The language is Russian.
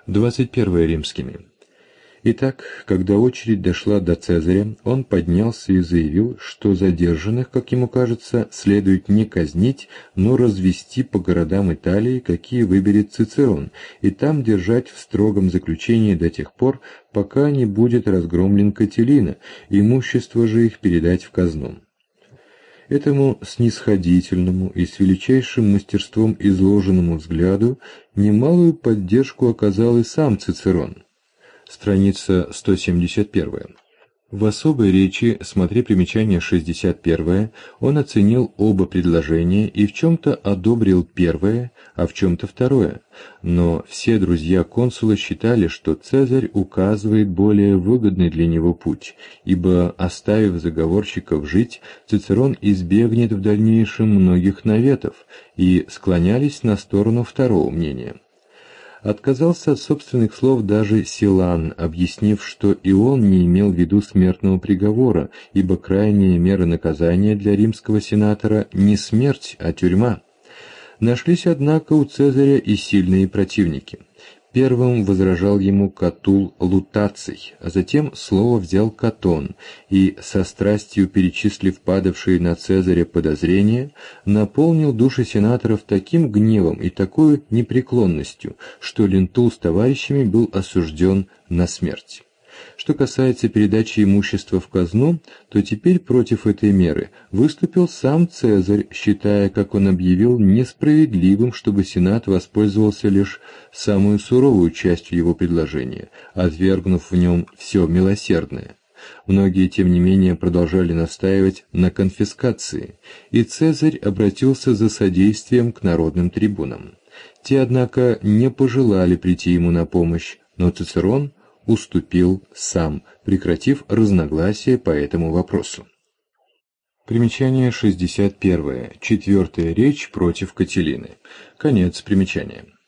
21 римскими. Итак, когда очередь дошла до Цезаря, он поднялся и заявил, что задержанных, как ему кажется, следует не казнить, но развести по городам Италии, какие выберет Цицерон, и там держать в строгом заключении до тех пор, пока не будет разгромлен Катилина, имущество же их передать в казну. Этому снисходительному и с величайшим мастерством изложенному взгляду немалую поддержку оказал и сам Цицерон. Страница 171. В особой речи, смотри примечание 61, он оценил оба предложения и в чем-то одобрил первое, а в чем-то второе, но все друзья консула считали, что Цезарь указывает более выгодный для него путь, ибо, оставив заговорщиков жить, Цицерон избегнет в дальнейшем многих наветов, и склонялись на сторону второго мнения. Отказался от собственных слов даже Силан, объяснив, что и он не имел в виду смертного приговора, ибо крайняя мера наказания для римского сенатора не смерть, а тюрьма. Нашлись, однако, у Цезаря и сильные противники. Первым возражал ему Катул Лутаций, а затем слово взял Катон, и, со страстью перечислив падавшие на Цезаря подозрения, наполнил души сенаторов таким гневом и такой непреклонностью, что Лентул с товарищами был осужден на смерть. Что касается передачи имущества в казну, то теперь против этой меры выступил сам Цезарь, считая, как он объявил, несправедливым, чтобы Сенат воспользовался лишь самую суровую частью его предложения, отвергнув в нем все милосердное. Многие, тем не менее, продолжали настаивать на конфискации, и Цезарь обратился за содействием к народным трибунам. Те, однако, не пожелали прийти ему на помощь, но Цицерон уступил сам, прекратив разногласия по этому вопросу. Примечание 61. Четвертая речь против Катилины. Конец примечания.